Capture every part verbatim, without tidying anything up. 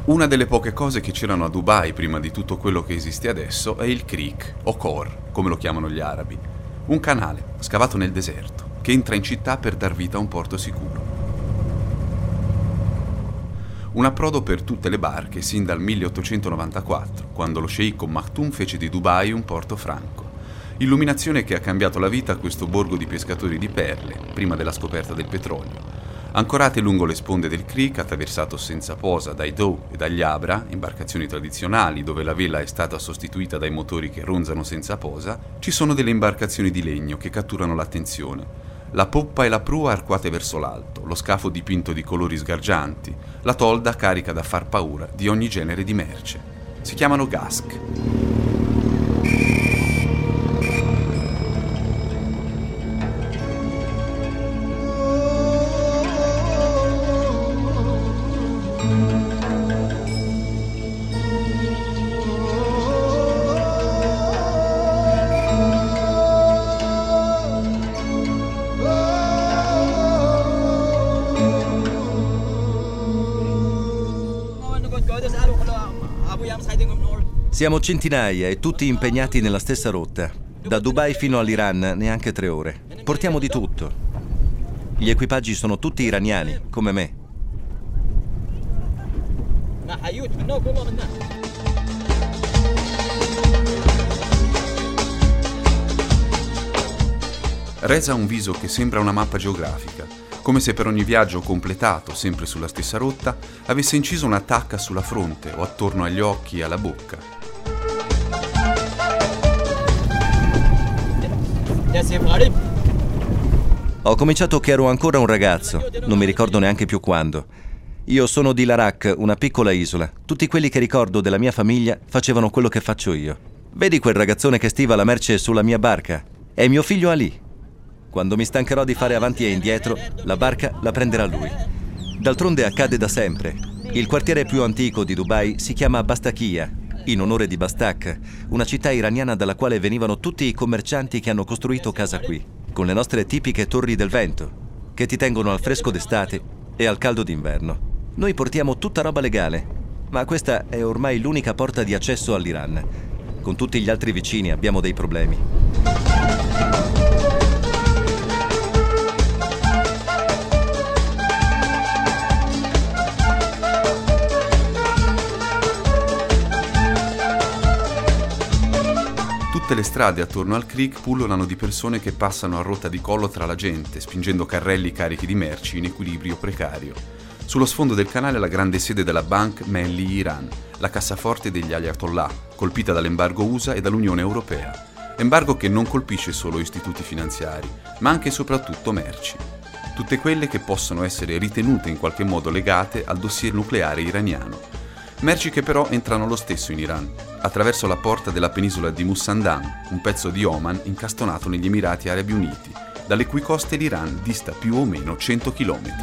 Una delle poche cose che c'erano a Dubai prima di tutto quello che esiste adesso è il Creek, o Khor, come lo chiamano gli arabi. Un canale scavato nel deserto che entra in città per dar vita a un porto sicuro. Un approdo per tutte le barche sin dal milleottocentonovantaquattro, quando lo sceicco Maktoum fece di Dubai un porto franco. Illuminazione che ha cambiato la vita a questo borgo di pescatori di perle, prima della scoperta del petrolio. Ancorate lungo le sponde del Creek, attraversato senza posa dai Dhow e dagli Abra, imbarcazioni tradizionali dove la vela è stata sostituita dai motori che ronzano senza posa, ci sono delle imbarcazioni di legno che catturano l'attenzione. La poppa e la prua arcuate verso l'alto, lo scafo dipinto di colori sgargianti, la tolda carica da far paura di ogni genere di merce. Si chiamano Gask. Siamo centinaia e tutti impegnati nella stessa rotta. Da Dubai fino all'Iran, neanche tre ore. Portiamo di tutto. Gli equipaggi sono tutti iraniani, come me. Reza ha un viso che sembra una mappa geografica, come se per ogni viaggio completato, sempre sulla stessa rotta, avesse inciso una tacca sulla fronte o attorno agli occhi e alla bocca. Ho cominciato che ero ancora un ragazzo, non mi ricordo neanche più quando. Io sono di Larak, una piccola isola. Tutti quelli che ricordo della mia famiglia facevano quello che faccio io. Vedi quel ragazzone che stiva la merce sulla mia barca? È mio figlio Ali. Quando mi stancherò di fare avanti e indietro, la barca la prenderà lui. D'altronde accade da sempre. Il quartiere più antico di Dubai si chiama Bastakia, in onore di Bastak, una città iraniana dalla quale venivano tutti i commercianti che hanno costruito casa qui, con le nostre tipiche torri del vento, che ti tengono al fresco d'estate e al caldo d'inverno. Noi portiamo tutta roba legale, ma questa è ormai l'unica porta di accesso all'Iran. Con tutti gli altri vicini abbiamo dei problemi. Tutte le strade attorno al Creek pullulano di persone che passano a rotta di collo tra la gente, spingendo carrelli carichi di merci in equilibrio precario. Sullo sfondo del canale la grande sede della Bank Melli Iran, la cassaforte degli Ayatollah, colpita dall'embargo U S A e dall'Unione Europea. Embargo che non colpisce solo istituti finanziari, ma anche e soprattutto merci. Tutte quelle che possono essere ritenute in qualche modo legate al dossier nucleare iraniano. Merci che però entrano lo stesso in Iran, attraverso la porta della penisola di Musandam, un pezzo di Oman incastonato negli Emirati Arabi Uniti, dalle cui coste l'Iran dista più o meno cento chilometri.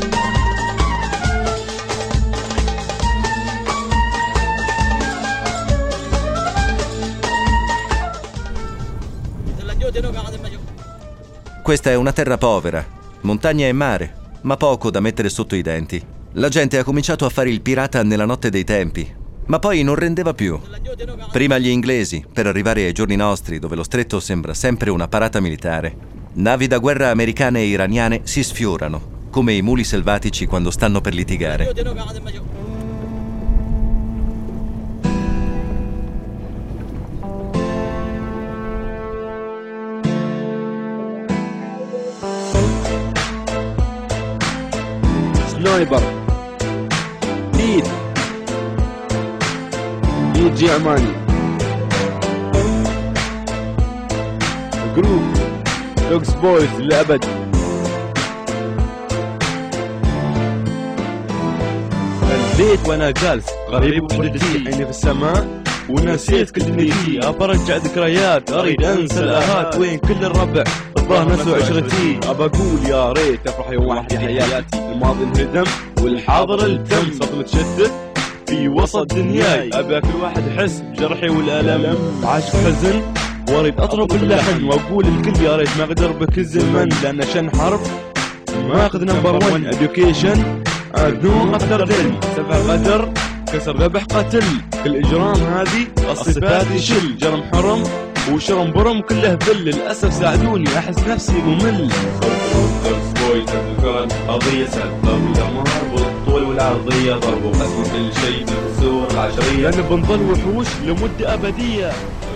Questa è una terra povera, montagna e mare, ma poco da mettere sotto i denti. La gente ha cominciato a fare il pirata nella notte dei tempi, ma poi non rendeva più. Prima gli inglesi, per arrivare ai giorni nostri, dove lo stretto sembra sempre una parata militare. Navi da guerra americane e iraniane si sfiorano, come i muli selvatici quando stanno per litigare. سنايبر ليد ليد جي عماني جروب دوكس بويز للأبد. البيت وانا جالس غريب وجدتي عيني في السماء ونسيت كل دنيتي. أبرجع ذكريات أريد أنسى الآهات. وين كل الربع الظاهر نسوا عشرتي. أبى أقول يا ريت أفرح يوم واحد في حياتي. الماضي انهدم والحاضر التم صرت متشتت في وسط دنياي. أبى كل واحد يحس بجرحي والألم. عاش بحزن واريد أطرب اللحن وأقول الكل يا ريت ما أقدر بك الزمن. لأن عشان حرب ما أخذ نمبر ون. education عدو أكثر دين. سبع غدر كسر ذبح قتل كل إجرام هذه الصفات يشل جرم حرم وشرم برم كله ذل للأسف ساعدوني أحس نفسي ممل قضية سد ضرب دمار بالطول والعرضية ضرب وقسم كل شيء بالسور العشرية لأن بنظل وحوش لمدة أبدية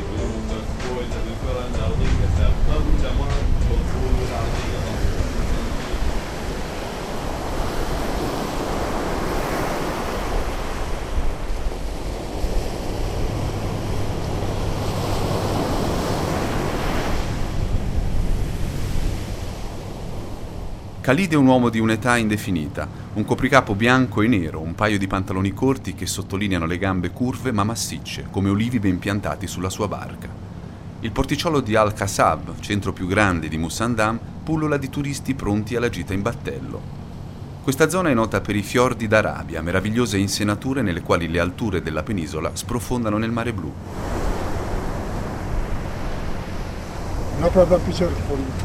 Khalid è un uomo di un'età indefinita, un copricapo bianco e nero, un paio di pantaloni corti che sottolineano le gambe curve ma massicce, come olivi ben piantati sulla sua barca. Il porticciolo di Al-Qasab, centro più grande di Musandam, pullula di turisti pronti alla gita in battello. Questa zona è nota per i fiordi d'Arabia, meravigliose insenature nelle quali le alture della penisola sprofondano nel mare blu. No problem, picture for you.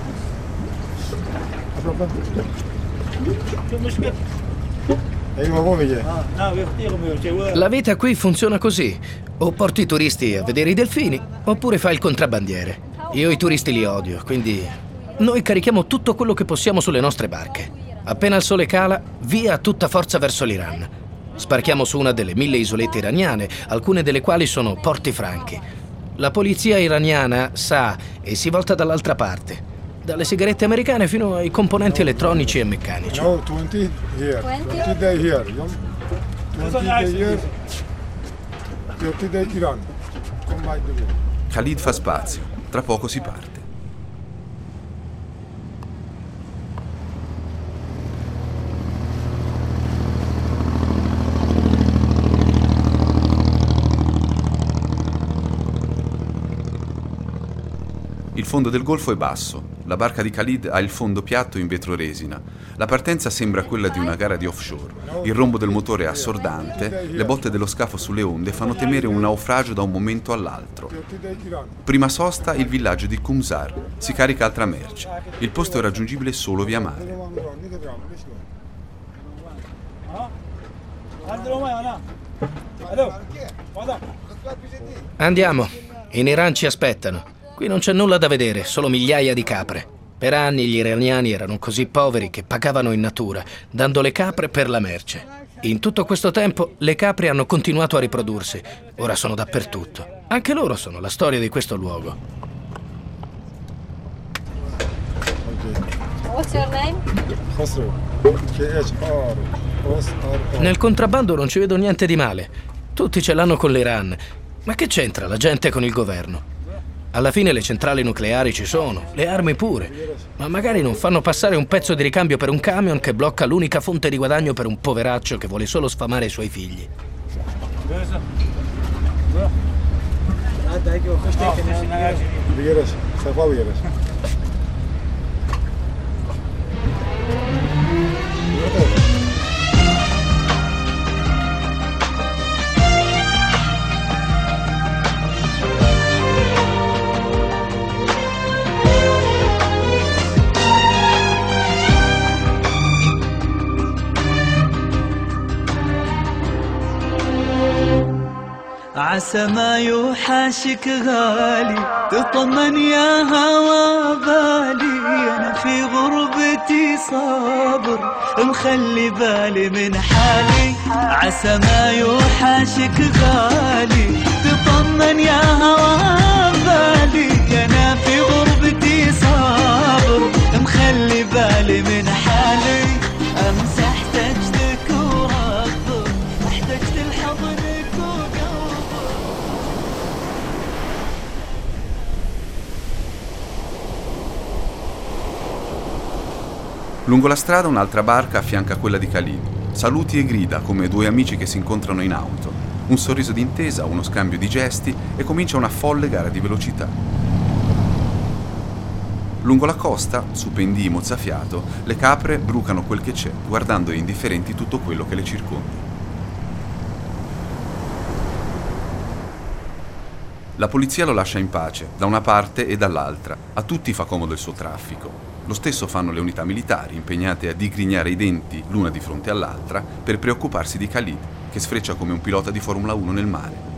La vita qui funziona così. O porti i turisti a vedere i delfini, oppure fai il contrabbandiere. Io i turisti li odio, quindi noi carichiamo tutto quello che possiamo sulle nostre barche. Appena il sole cala, via a tutta forza verso l'Iran. Sbarchiamo su una delle mille isolette iraniane, alcune delle quali sono porti franchi. La polizia iraniana sa e si volta dall'altra parte. Dalle sigarette americane fino ai componenti elettronici e meccanici. No, twenty here. twenty day here. twenty day here. thirty day Iran. Combine the way. Khalid fa spazio. Tra poco si parte. Il fondo del golfo è basso. La barca di Khalid ha il fondo piatto in vetro resina. La partenza sembra quella di una gara di offshore. Il rombo del motore è assordante, le botte dello scafo sulle onde fanno temere un naufragio da un momento all'altro. Prima sosta il villaggio di Kumsar. Si carica altra merce. Il posto è raggiungibile solo via mare. Andiamo. In Iran ci aspettano. Qui non c'è nulla da vedere, solo migliaia di capre. Per anni gli iraniani erano così poveri che pagavano in natura, dando le capre per la merce. In tutto questo tempo le capre hanno continuato a riprodursi. Ora sono dappertutto. Anche loro sono la storia di questo luogo. What's your name? Nel contrabbando non ci vedo niente di male. Tutti ce l'hanno con l'Iran. Ma che c'entra la gente con il governo? Alla fine le centrali nucleari ci sono, le armi pure, ma magari non fanno passare un pezzo di ricambio per un camion che blocca l'unica fonte di guadagno per un poveraccio che vuole solo sfamare i suoi figli. عسى ما يوحشك غالي تطمن يا هوا بالي أنا في غربتي صابر مخلي بالي من حالي عسى ما يوحشك غالي تطمن يا هوا بالي أنا في غربتي صابر مخلي بالي من حالي أمسح تجدك ورغب احتجت الحضنك Lungo la strada un'altra barca affianca quella di Khalid. Saluti e grida come due amici che si incontrano in auto. Un sorriso d'intesa, uno scambio di gesti e comincia una folle gara di velocità. Lungo la costa, su pendii mozzafiato, le capre brucano quel che c'è, guardando indifferenti tutto quello che le circonda. La polizia lo lascia in pace, da una parte e dall'altra. A tutti fa comodo il suo traffico. Lo stesso fanno le unità militari, impegnate a digrignare i denti l'una di fronte all'altra per preoccuparsi di Khalid, che sfreccia come un pilota di Formula uno nel mare.